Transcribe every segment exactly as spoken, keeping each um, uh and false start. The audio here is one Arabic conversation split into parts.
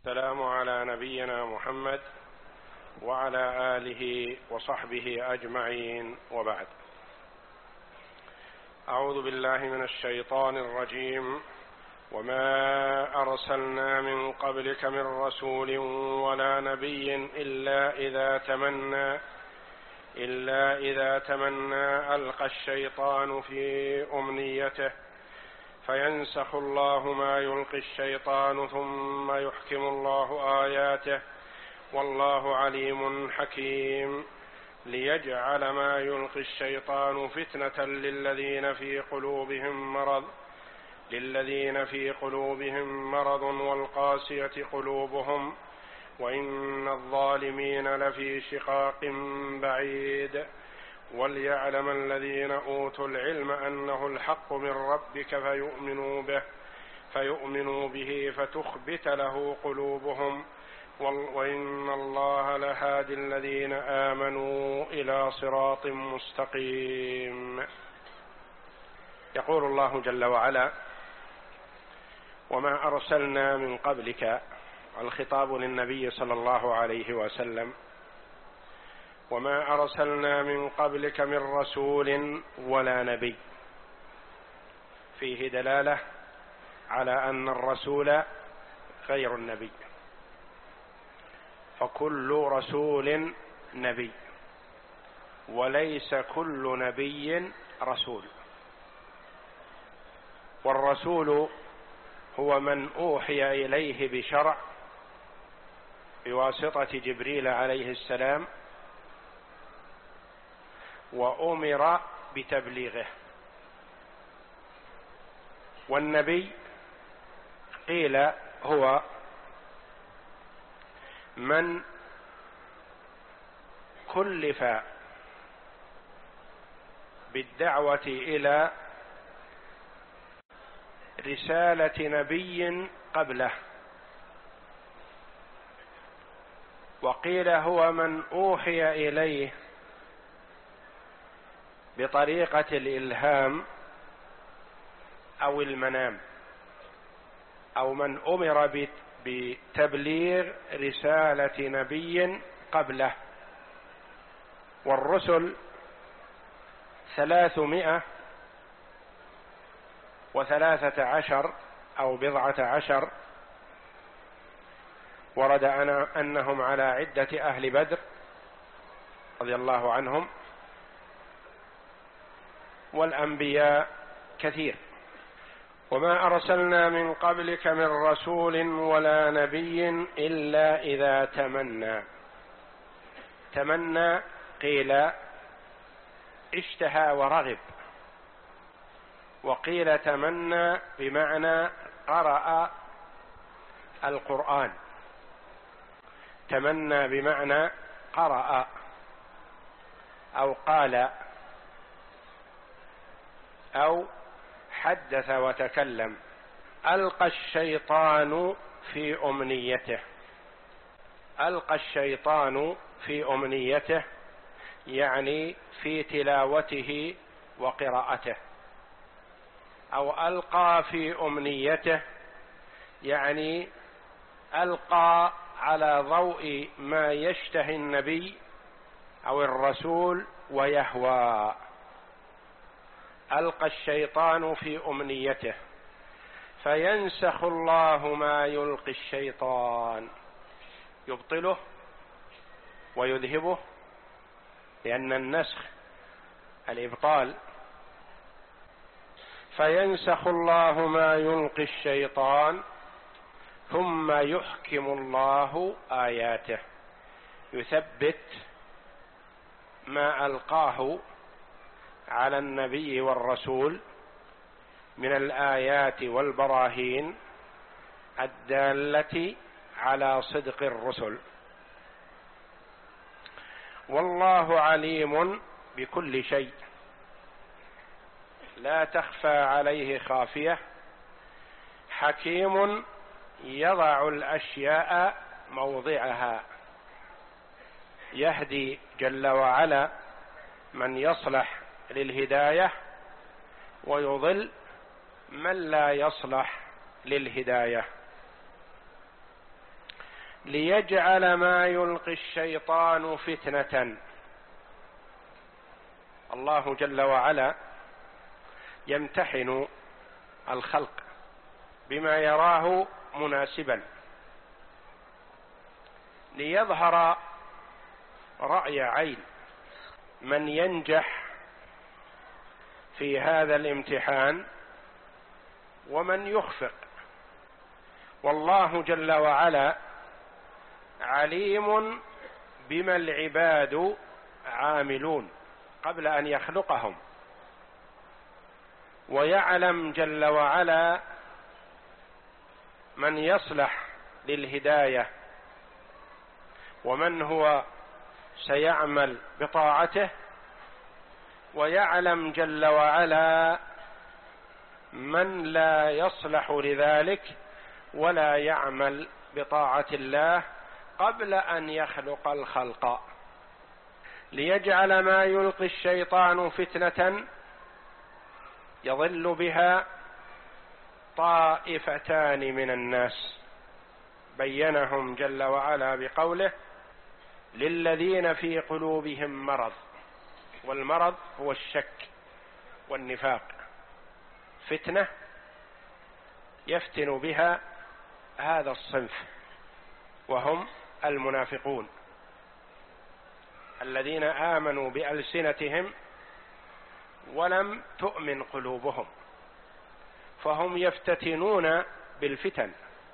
السلام على نبينا محمد وعلى آله وصحبه أجمعين، وبعد. أعوذ بالله من الشيطان الرجيم. وما أرسلنا من قبلك من رسول ولا نبي إلا إذا تمنى إلا إذا تمنى ألقى الشيطان في أمنيته فينسخ الله ما يلقي الشيطان ثم يحكم الله آياته والله عليم حكيم. ليجعل ما يلقي الشيطان فتنة للذين في قلوبهم مرض للذين في قلوبهم مرض والقاسية قلوبهم وإن الظالمين لفي شقاق بعيد. وليعلم الذين أوتوا العلم أنه الحق من ربك فيؤمنوا به فيؤمنوا به فتخبت له قلوبهم وإن الله لهادي الذين آمنوا إلى صراط مستقيم. يقول الله جل وعلا: وما أرسلنا من قبلك، الخطاب للنبي صلى الله عليه وسلم. وما أرسلنا من قبلك من رسول ولا نبي، فيه دلالة على أن الرسول غير النبي، فكل رسول نبي وليس كل نبي رسول. والرسول هو من أوحي إليه بشرع بواسطة جبريل عليه السلام وأمر بتبليغه. والنبي قيل هو من كلف بالدعوة إلى رسالة نبي قبله، وقيل هو من أوحي إليه بطريقة الإلهام أو المنام، أو من أمر بتبليغ رسالة نبي قبله. والرسل ثلاثمائة وثلاثة عشر أو بضعة عشر، ورد أنا أنهم على عدة أهل بدر رضي الله عنهم. والأنبياء كثير. وما أرسلنا من قبلك من رسول ولا نبي إلا إذا تمنى. تمنى قيل اشتهى ورغب، وقيل تمنى بمعنى قرأ القرآن. تمنى بمعنى قرأ أو قال أو حدث وتكلم. ألقى الشيطان في أمنيته. ألقى الشيطان في أمنيته يعني في تلاوته وقراءته، أو ألقى في أمنيته يعني ألقى على ضوء ما يشتهي النبي أو الرسول ويهوى. ألقى الشيطان في أمنيته فينسخ الله ما يلقي الشيطان، يبطله ويذهبه، لأن النسخ الإبطال. فينسخ الله ما يلقي الشيطان ثم يحكم الله آياته، يثبت ما ألقاه على النبي والرسول من الآيات والبراهين الدالة على صدق الرسل. والله عليم بكل شيء، لا تخفى عليه خافية. حكيم يضع الأشياء موضعها، يهدي جل وعلا من يصلح للهداية ويضل من لا يصلح للهداية. ليجعل ما يلقي الشيطان فتنة. الله جل وعلا يمتحن الخلق بما يراه مناسبا ليظهر رأي عين من ينجح في هذا الامتحان ومن يخفق. والله جل وعلا عليم بما العباد عاملون قبل أن يخلقهم، ويعلم جل وعلا من يصلح للهداية ومن هو سيعمل بطاعته، ويعلم جل وعلا من لا يصلح لذلك ولا يعمل بطاعة الله قبل أن يخلق الخلق. ليجعل ما يلقي الشيطان فتنة يضل بها طائفتان من الناس، بينهم جل وعلا بقوله: للذين في قلوبهم مرض. والمرض هو الشك والنفاق، فتنة يفتن بها هذا الصنف وهم المنافقون الذين آمنوا بألسنتهم ولم تؤمن قلوبهم، فهم يفتتنون بالفتن.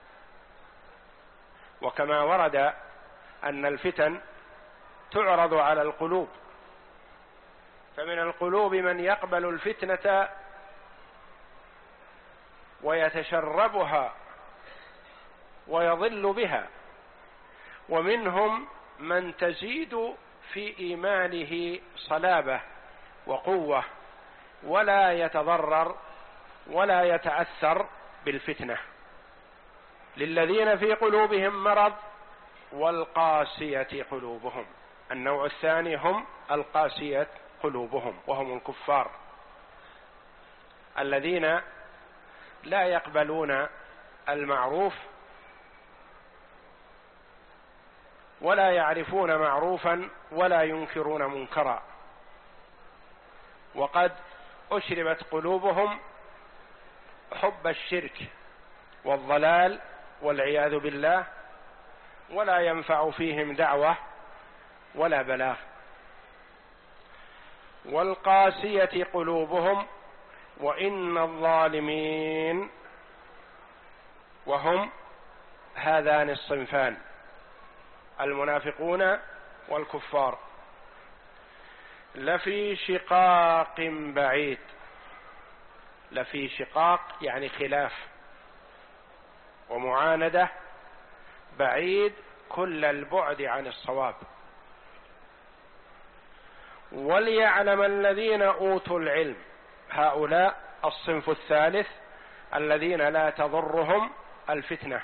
وكما ورد أن الفتن تعرض على القلوب، فمن القلوب من يقبل الفتنة ويتشربها ويضل بها، ومنهم من تزيد في إيمانه صلابة وقوة ولا يتضرر ولا يتأثر بالفتنة. للذين في قلوبهم مرض والقاسية قلوبهم. النوع الثاني هم القاسية قلوبهم، وهم الكفار الذين لا يقبلون المعروف ولا يعرفون معروفا ولا ينكرون منكرا، وقد أشربت قلوبهم حب الشرك والضلال والعياذ بالله، ولا ينفع فيهم دعوة ولا بلاغ. والقاسية قلوبهم وإن الظالمين، وهم هذان الصنفان المنافقون والكفار، لفي شقاق بعيد. لفي شقاق يعني خلاف ومعاندة، بعيد كل البعد عن الصواب. وليعلم الذين أوتوا العلم، هؤلاء الصنف الثالث الذين لا تضرهم الفتنة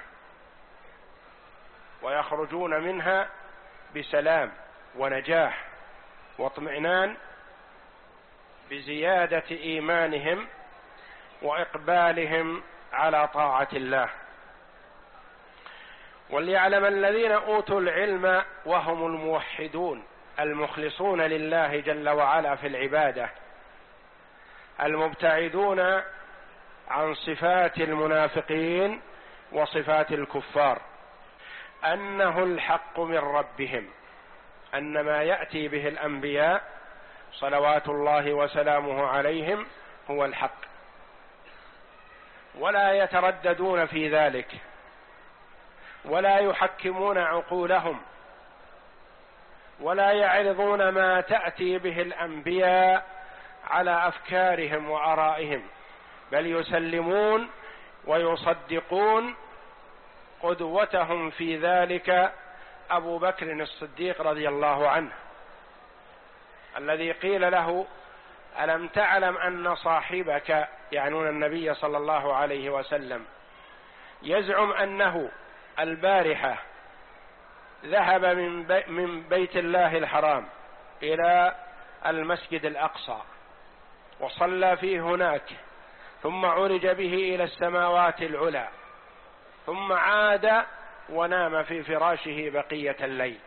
ويخرجون منها بسلام ونجاح واطمئنان بزيادة إيمانهم وإقبالهم على طاعة الله. وليعلم الذين أوتوا العلم وهم الموحدون المخلصون لله جل وعلا في العبادة، المبتعدون عن صفات المنافقين وصفات الكفار، أنه الحق من ربهم، أن ما يأتي به الأنبياء صلوات الله وسلامه عليهم هو الحق، ولا يترددون في ذلك ولا يحكمون عقولهم ولا يعرضون ما تأتي به الأنبياء على أفكارهم وآرائهم، بل يسلمون ويصدقون. قدوتهم في ذلك أبو بكر الصديق رضي الله عنه، الذي قيل له: ألم تعلم أن صاحبك، يعنون النبي صلى الله عليه وسلم، يزعم أنه البارحة ذهب من, بي من بيت الله الحرام إلى المسجد الأقصى وصلى فيه هناك، ثم عرج به إلى السماوات العلى، ثم عاد ونام في فراشه بقية الليل.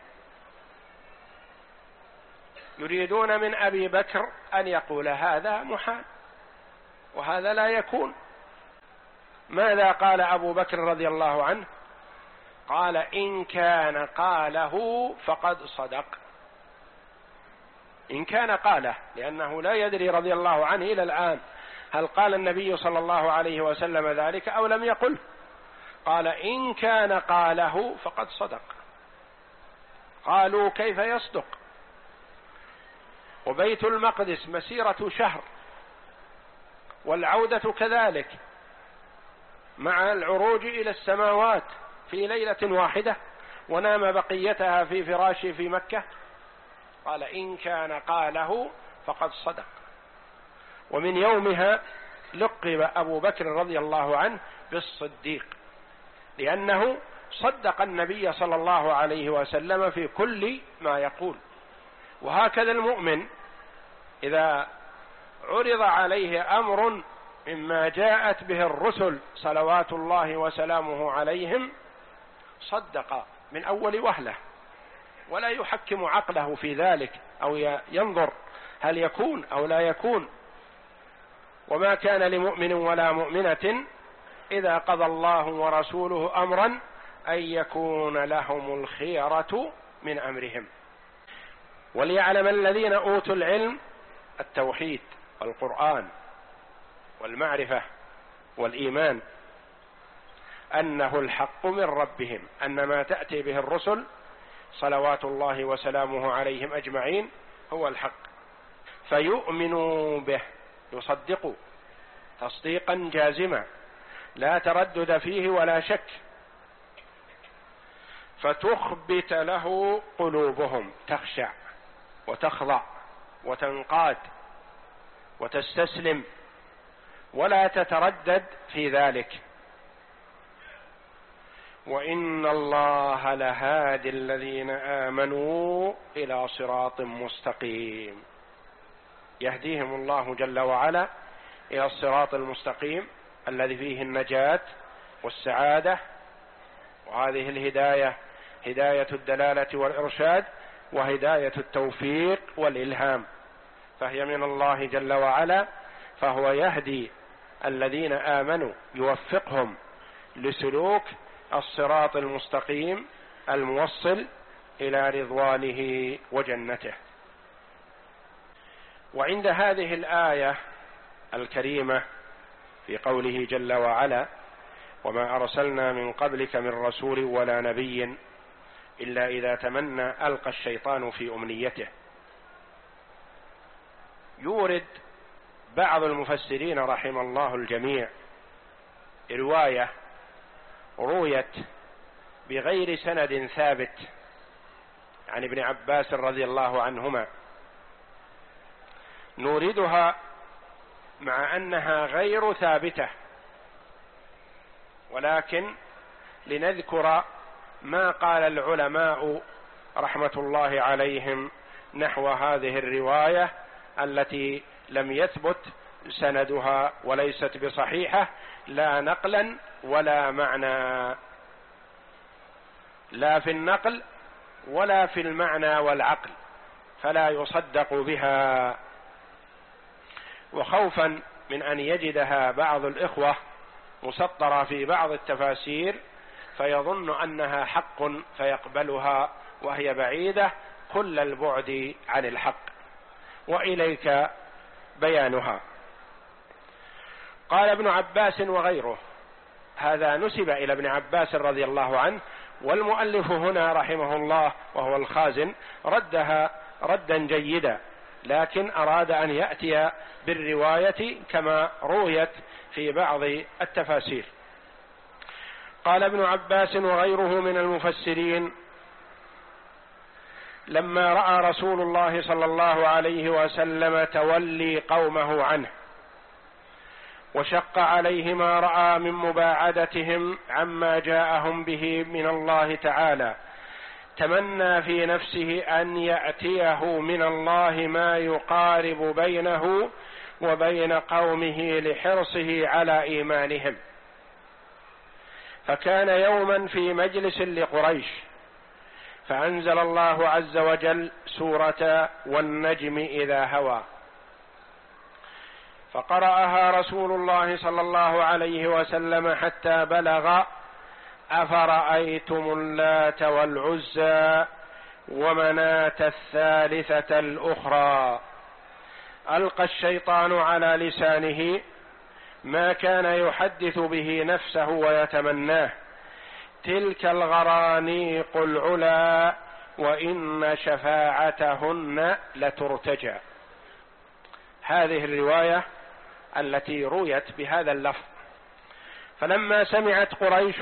يريدون من أبي بكر أن يقول هذا محال وهذا لا يكون. ماذا قال أبو بكر رضي الله عنه؟ قال إن كان قاله فقد صدق. إن كان قاله، لأنه لا يدري رضي الله عنه إلى الآن هل قال النبي صلى الله عليه وسلم ذلك أو لم يقل. قال إن كان قاله فقد صدق. قالوا كيف يصدق وبيت المقدس مسيرة شهر والعودة كذلك مع العروج إلى السماوات في ليلة واحدة، ونام بقيتها في فراشه في مكة؟ قال إن كان قاله فقد صدق. ومن يومها لقب أبو بكر رضي الله عنه بالصديق، لأنه صدق النبي صلى الله عليه وسلم في كل ما يقول. وهكذا المؤمن إذا عرض عليه أمر مما جاءت به الرسل صلوات الله وسلامه عليهم صدق من أول وهلة، ولا يحكم عقله في ذلك أو ينظر هل يكون أو لا يكون. وما كان لمؤمن ولا مؤمنة إذا قضى الله ورسوله أمرا أن يكون لهم الخيرة من أمرهم. وليعلم الذين أوتوا العلم التوحيد والقرآن والمعرفة والإيمان أنه الحق من ربهم، أن ما تأتي به الرسل صلوات الله وسلامه عليهم أجمعين هو الحق، فيؤمنوا به، يصدقوا تصديقا جازما لا تردد فيه ولا شك، فتخبت له قلوبهم، تخشع وتخضع وتنقاد وتستسلم ولا تتردد في ذلك. وإن الله لهادي الذين آمنوا إلى صراط مستقيم، يهديهم الله جل وعلا إلى الصراط المستقيم الذي فيه النجاة والسعادة. وهذه الهداية هداية الدلالة والإرشاد وهداية التوفيق والإلهام، فهي من الله جل وعلا، فهو يهدي الذين آمنوا، يوفقهم لسلوك الصراط المستقيم الموصل إلى رضوانه وجنته. وعند هذه الآية الكريمة في قوله جل وعلا: وما أرسلنا من قبلك من رسول ولا نبي إلا إذا تمنى ألقى الشيطان في أمنيته، يورد بعض المفسرين رحم الله الجميع رواية رويت بغير سند ثابت عن ابن عباس رضي الله عنهما، نوردها مع أنها غير ثابتة، ولكن لنذكر ما قال العلماء رحمة الله عليهم نحو هذه الرواية التي لم يثبت سندها وليست بصحيحة لا نقلا ولا معنى، لا في النقل ولا في المعنى والعقل، فلا يصدق بها. وخوفا من أن يجدها بعض الإخوة مسطرة في بعض التفاسير فيظن أنها حق فيقبلها وهي بعيدة كل البعد عن الحق، وإليك بيانها. قال ابن عباس وغيره، هذا نسب إلى ابن عباس رضي الله عنه، والمؤلف هنا رحمه الله وهو الخازن ردها ردا جيدا، لكن أراد أن يأتي بالرواية كما رويت في بعض التفاسير. قال ابن عباس وغيره من المفسرين: لما رأى رسول الله صلى الله عليه وسلم تولي قومه عنه وشق عليه ما رأى من مباعدتهم عما جاءهم به من الله تعالى، تمنى في نفسه أن يأتيه من الله ما يقارب بينه وبين قومه لحرصه على إيمانهم، فكان يوما في مجلس لقريش، فأنزل الله عز وجل سورة والنجم إذا هوى، فقرأها رسول الله صلى الله عليه وسلم حتى بلغ أفرأيتم اللات والعزى ومناة الثالثة الأخرى. ألقى الشيطان على لسانه ما كان يحدث به نفسه ويتمناه: تلك الغرانيق العلا وإن شفاعتهن لترتجى. هذه الرواية التي رويت بهذا اللفظ. فلما سمعت قريش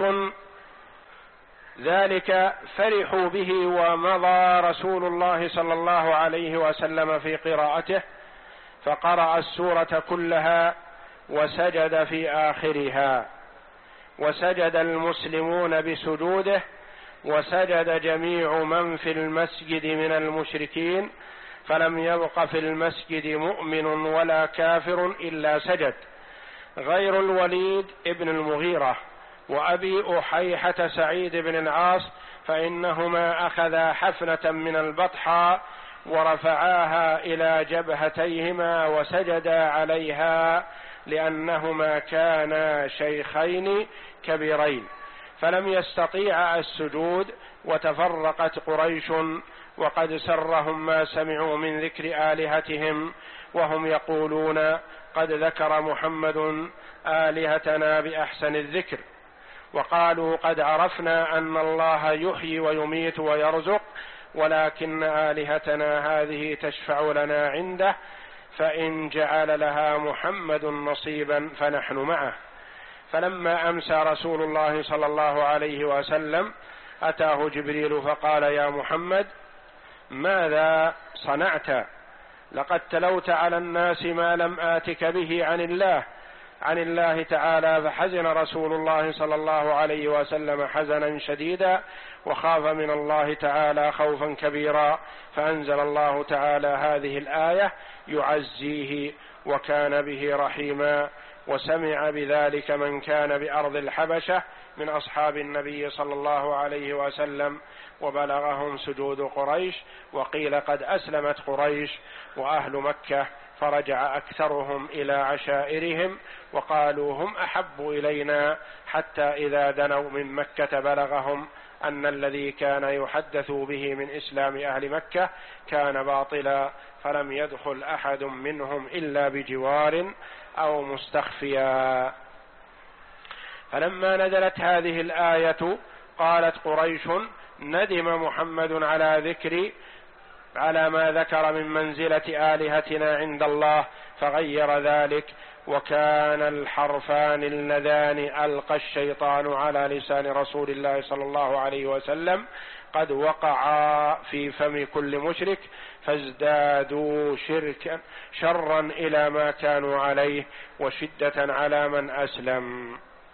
ذلك فرحوا به، ومضى رسول الله صلى الله عليه وسلم في قراءته، فقرأ السورة كلها وسجد في آخرها، وسجد المسلمون بسجوده، وسجد جميع من في المسجد من المشركين، فلم يبق في المسجد مؤمن ولا كافر إلا سجد، غير الوليد ابن المغيرة وأبي أحيحة سعيد بن العاص، فإنهما أخذا حفنة من البطحاء ورفعاها إلى جبهتيهما وسجدا عليها، لأنهما كانا شيخين كبيرين، فلم يستطيعا السجود، وتفرقت قريش، وقد سرهم ما سمعوا من ذكر آلهتهم، وهم يقولون: قد ذكر محمد آلهتنا بأحسن الذكر. وقالوا: قد عرفنا أن الله يحيي ويميت ويرزق، ولكن آلهتنا هذه تشفع لنا عنده، فإن جعل لها محمد نصيبا فنحن معه. فلما أمسى رسول الله صلى الله عليه وسلم أتاه جبريل فقال: يا محمد، ماذا صنعت؟ لقد تلوت على الناس ما لم آتك به عن الله عن الله تعالى. فحزن رسول الله صلى الله عليه وسلم حزنا شديدا، وخاف من الله تعالى خوفا كبيرا، فأنزل الله تعالى هذه الآية يعزيه وكان به رحيما. وسمع بذلك من كان بأرض الحبشة من أصحاب النبي صلى الله عليه وسلم، وبلغهم سجود قريش، وقيل قد أسلمت قريش وأهل مكة، فرجع أكثرهم إلى عشائرهم وقالوا: هم أحب إلينا، حتى إذا دنوا من مكة بلغهم أن الذي كان يحدث به من إسلام أهل مكة كان باطلا، فلم يدخل أحد منهم إلا بجوار أو مستخفيا. فلما نزلت هذه الآية قالت قريش: ندم محمد على ذكر على ما ذكر من منزلة آلهتنا عند الله، فغير ذلك. وكان الحرفان اللذان ألقى الشيطان على لسان رسول الله صلى الله عليه وسلم قد وقعا في فم كل مشرك، فازدادوا شركا شرا إلى ما كانوا عليه، وشدة على من أسلم.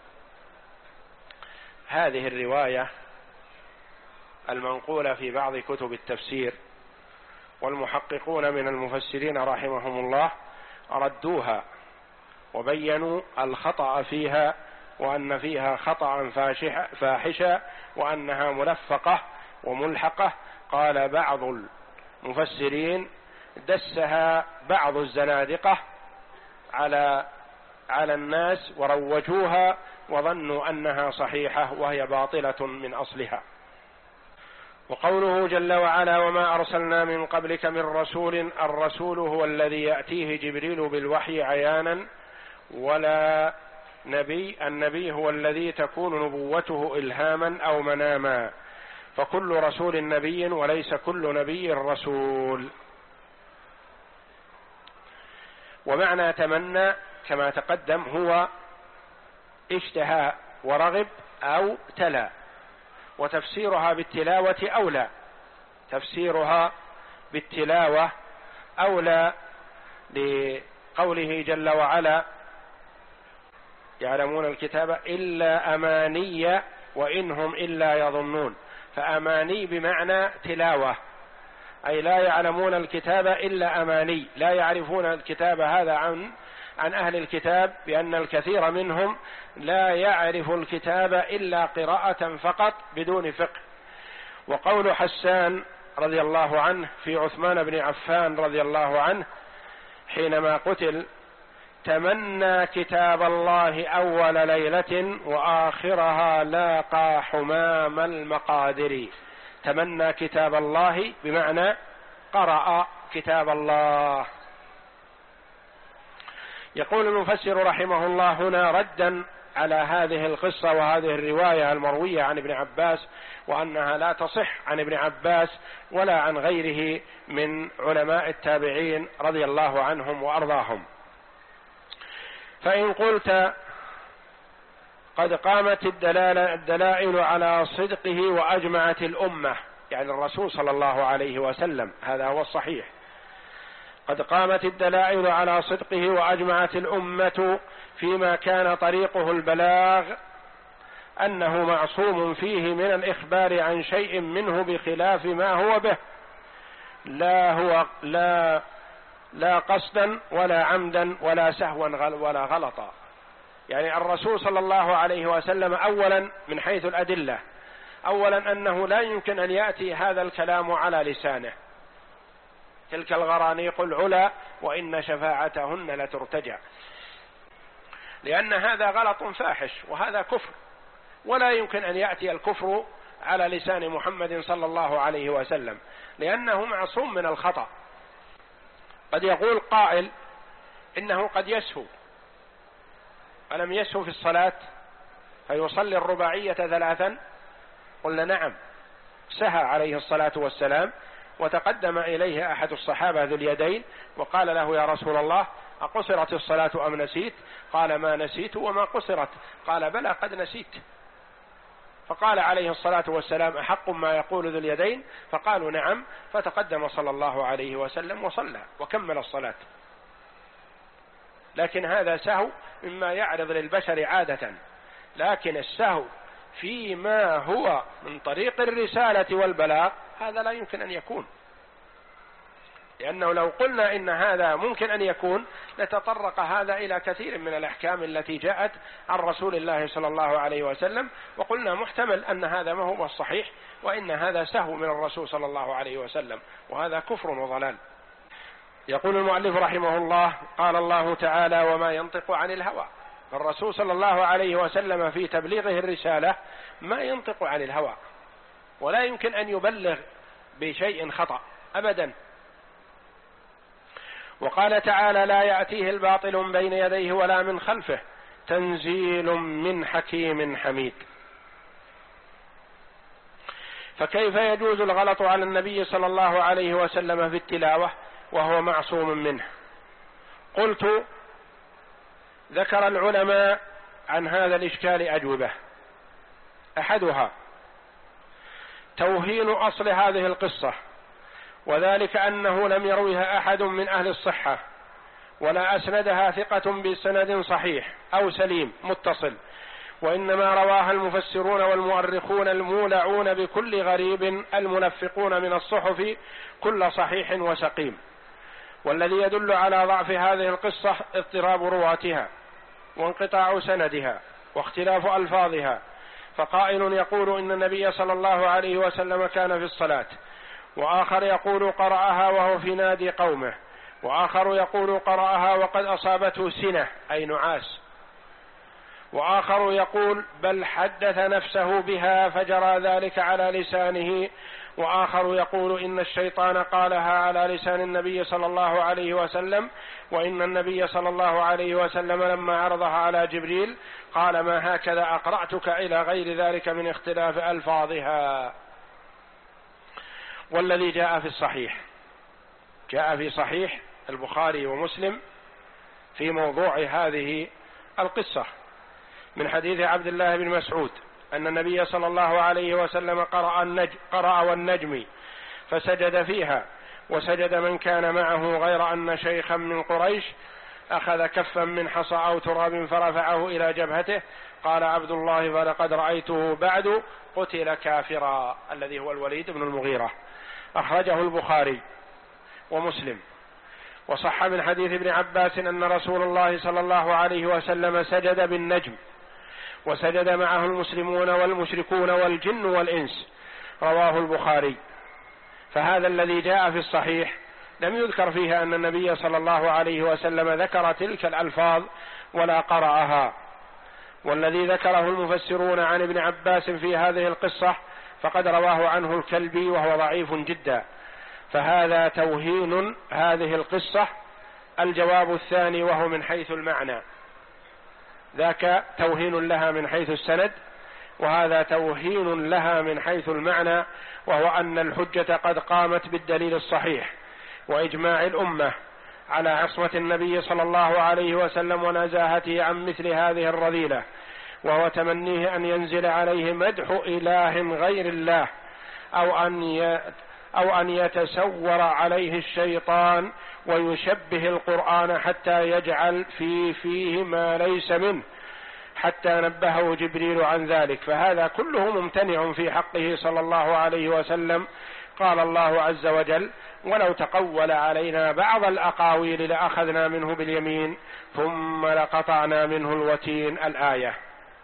هذه الرواية المنقولة في بعض كتب التفسير، والمحققون من المفسرين رحمهم الله ردوها وبينوا الخطأ فيها، وأن فيها خطأ فاحشا، وأنها ملفقة وملحقة. قال بعض المفسرين: دسها بعض الزنادقة على على الناس وروجوها وظنوا أنها صحيحة وهي باطلة من أصلها. وقوله جل وعلا: وما أرسلنا من قبلك من رسول، الرسول هو الذي يأتيه جبريل بالوحي عيانا، ولا نبي، النبي هو الذي تكون نبوته إلهاما أو مناما، فكل رسول نبي وليس كل نبي رسول. ومعنى تمنى كما تقدم هو اشتهى ورغب أو تلا، وتفسيرها بالتلاوة أولى، تفسيرها بالتلاوة أولى لقوله جل وعلا: يعلمون الكتاب إلا أماني وإنهم إلا يظنون. فأماني بمعنى تلاوة، أي لا يعلمون الكتاب إلا أماني، لا يعرفون الكتاب هذا عن عن أهل الكتاب بأن الكثير منهم لا يعرف الكتاب إلا قراءة فقط بدون فقه. وقول حسان رضي الله عنه في عثمان بن عفان رضي الله عنه حينما قتل: تمنى كتاب الله أول ليلة وآخرها لاقى حمام المقادر. تمنى كتاب الله بمعنى قرأ كتاب الله. يقول المفسر رحمه الله هنا ردا على هذه القصة وهذه الرواية المروية عن ابن عباس، وأنها لا تصح عن ابن عباس ولا عن غيره من علماء التابعين رضي الله عنهم وأرضاهم. فإن قلت قد قامت الدلائل على صدقه وأجمعت الأمة، يعني الرسول صلى الله عليه وسلم، هذا هو الصحيح. قد قامت الدلائل على صدقه وأجمعت الأمة فيما كان طريقه البلاغ أنه معصوم فيه من الإخبار عن شيء منه بخلاف ما هو به، لا هو لا لا قصدا ولا عمدا ولا سهوا ولا غلطا. يعني الرسول صلى الله عليه وسلم أولا من حيث الأدلة، أولا أنه لا يمكن أن يأتي هذا الكلام على لسانه: تلك الغرانيق العلا وإن شفاعتهن لترتجع، لأن هذا غلط فاحش وهذا كفر، ولا يمكن أن يأتي الكفر على لسان محمد صلى الله عليه وسلم، لأنه معصوم من الخطأ. قد يقول قائل إنه قد يسهو، ألم يسهو في الصلاة فيصلي الرباعية ثلاثا؟ قلنا نعم، سهى عليه الصلاة والسلام، وتقدم إليه أحد الصحابة ذو اليدين وقال له: يا رسول الله، أقصرت الصلاة أم نسيت؟ قال: ما نسيت وما قصرت. قال: بلى قد نسيت. فقال عليه الصلاة والسلام: أحق ما يقول ذو اليدين؟ فقالوا: نعم. فتقدم صلى الله عليه وسلم وصلى وكمل الصلاة. لكن هذا سهو مما يعرض للبشر عادة، لكن السهو فيما هو من طريق الرسالة والبلاغ هذا لا يمكن أن يكون، لأنه لو قلنا إن هذا ممكن أن يكون لتطرق هذا إلى كثير من الأحكام التي جاءت عن رسول الله صلى الله عليه وسلم، وقلنا محتمل أن هذا ما هو الصحيح، وإن هذا سهو من الرسول صلى الله عليه وسلم، وهذا كفر وضلال. يقول المؤلف رحمه الله: قال الله تعالى: وما ينطق عن الهوى. الرسول صلى الله عليه وسلم في تبليغه الرسالة ما ينطق عن الهوى، ولا يمكن أن يبلغ بشيء خطأ أبدا. وقال تعالى: لا يأتيه الباطل من بين يديه ولا من خلفه تنزيل من حكيم حميد. فكيف يجوز الغلط على النبي صلى الله عليه وسلم في التلاوة وهو معصوم منه؟ قلت: ذكر العلماء عن هذا الإشكال أجوبة. أحدها توهين أصل هذه القصة، وذلك أنه لم يرويها أحد من أهل الصحة، ولا أسندها ثقة بسند صحيح أو سليم متصل، وإنما رواها المفسرون والمؤرخون المولعون بكل غريب المنفقون من الصحف كل صحيح وسقيم. والذي يدل على ضعف هذه القصة اضطراب رواتها وانقطاع سندها واختلاف ألفاظها. فقائل يقول إن النبي صلى الله عليه وسلم كان في الصلاة، وآخر يقول قرأها وهو في نادي قومه، وآخر يقول قرأها وقد أصابته سنة أي نعاس، وآخر يقول بل حدث نفسه بها فجرى ذلك على لسانه، وآخر يقول إن الشيطان قالها على لسان النبي صلى الله عليه وسلم، وإن النبي صلى الله عليه وسلم لما عرضها على جبريل قال: ما هكذا أقرأتك، إلى غير ذلك من اختلاف ألفاظها. والذي جاء في الصحيح، جاء في صحيح البخاري ومسلم في موضوع هذه القصة من حديث عبد الله بن مسعود أن النبي صلى الله عليه وسلم قرأ النجم قرأ والنجم فسجد فيها، وسجد من كان معه، غير أن شيخا من قريش أخذ كفا من حصى أو تراب فرفعه إلى جبهته. قال عبد الله: فلقد رأيته بعد قتل كافرا، الذي هو الوليد بن المغيرة. أخرجه البخاري ومسلم. وصح من حديث ابن عباس أن رسول الله صلى الله عليه وسلم سجد بالنجم، وسجد معه المسلمون والمشركون والجن والإنس، رواه البخاري. فهذا الذي جاء في الصحيح لم يذكر فيها أن النبي صلى الله عليه وسلم ذكر تلك الألفاظ ولا قرأها، والذي ذكره المفسرون عن ابن عباس في هذه القصة فقد رواه عنه الكلبي وهو ضعيف جدا، فهذا توهين هذه القصة. الجواب الثاني وهو من حيث المعنى، ذاك توهين لها من حيث السند، وهذا توهين لها من حيث المعنى، وهو أن الحجة قد قامت بالدليل الصحيح وإجماع الأمة على عصمة النبي صلى الله عليه وسلم ونزاهته عن مثل هذه الرذيلة، وهو تمنيه أن ينزل عليه مدح إله غير الله، أو أن أو أن يتسور عليه الشيطان ويشبه القرآن حتى يجعل في فيه ما ليس منه، حتى نبهه جبريل عن ذلك، فهذا كله ممتنع في حقه صلى الله عليه وسلم. قال الله عز وجل: ولو تقول علينا بعض الأقاويل لأخذنا منه باليمين ثم لقطعنا منه الوتين، الآية.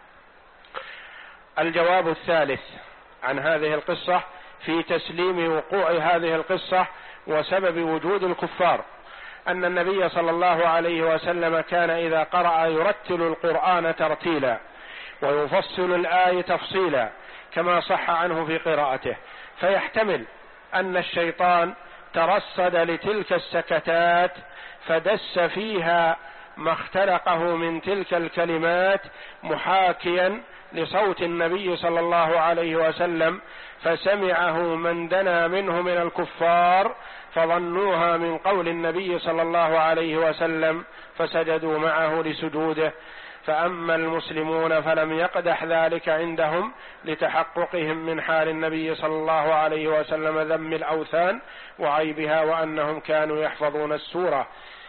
الجواب الثالث عن هذه القصة في تسليم وقوع هذه القصة وسبب وجود الكفار، أن النبي صلى الله عليه وسلم كان إذا قرأ يرتل القرآن ترتيلا ويفصل الآية تفصيلا كما صح عنه في قراءته، فيحتمل أن الشيطان ترصد لتلك السكتات فدس فيها ما اختلقه من تلك الكلمات محاكيا لصوت النبي صلى الله عليه وسلم، فسمعه من دنا منه من الكفار فظنوها من قول النبي صلى الله عليه وسلم فسجدوا معه لسجوده. فأما المسلمون فلم يقدح ذلك عندهم لتحققهم من حال النبي صلى الله عليه وسلم ذم الأوثان وعيبها، وأنهم كانوا يحفظون السورة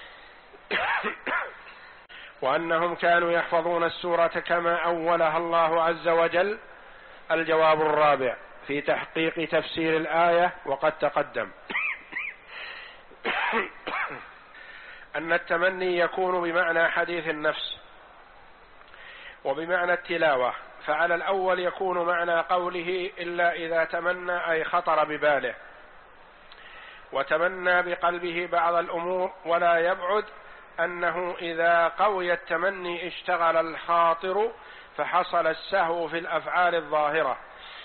وأنهم كانوا يحفظون السورة كما أولها الله عز وجل. الجواب الرابع في تحقيق تفسير الآية وقد تقدم أن التمني يكون بمعنى حديث النفس وبمعنى التلاوة، فعلى الأول يكون معنى قوله إلا إذا تمنى أي خطر بباله، وتمنى بقلبه بعض الأمور، ولا يبعد أنه إذا قوي التمني اشتغل الخاطر فحصل السهو في الأفعال الظاهرة.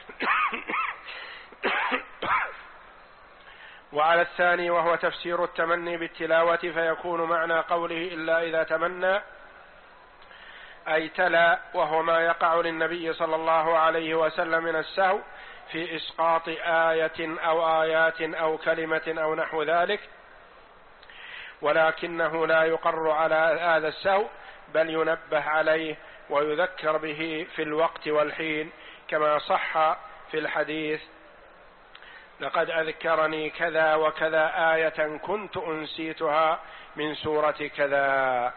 وعلى الثاني وهو تفسير التمني بالتلاوة، فيكون معنى قوله إلا إذا تمنى أي تلا، وهو ما يقع للنبي صلى الله عليه وسلم من السهو في إسقاط آية أو آيات أو كلمة أو نحو ذلك، ولكنه لا يقر على هذا السهو بل ينبه عليه ويذكر به في الوقت والحين، كما صح في الحديث: لقد أذكرني كذا وكذا آية كنت أنسيتها من سورة كذا.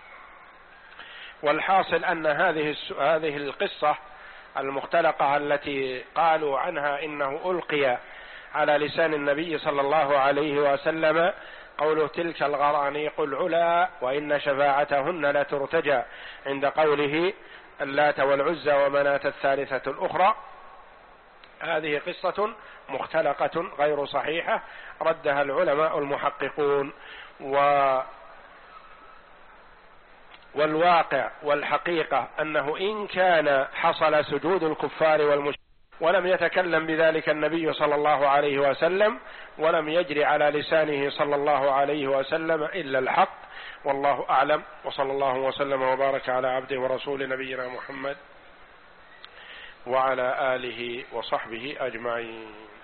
والحاصل أن هذه هذه القصة المختلقة التي قالوا عنها إنه ألقي على لسان النبي صلى الله عليه وسلم قوله تلك الغرانيق العلا وإن شفاعتهن لا ترتجى، عند قوله اللات والعزى ومناة الثالثة الأخرى، هذه قصة مختلقة غير صحيحة ردها العلماء المحققون. و والواقع والحقيقة أنه إن كان حصل سجود الكفار والمشركين ولم يتكلم بذلك النبي صلى الله عليه وسلم ولم يجري على لسانه صلى الله عليه وسلم إلا الحق، والله أعلم. وصلى الله وسلم وبارك على عبده ورسول نبينا محمد وعلى آله وصحبه أجمعين.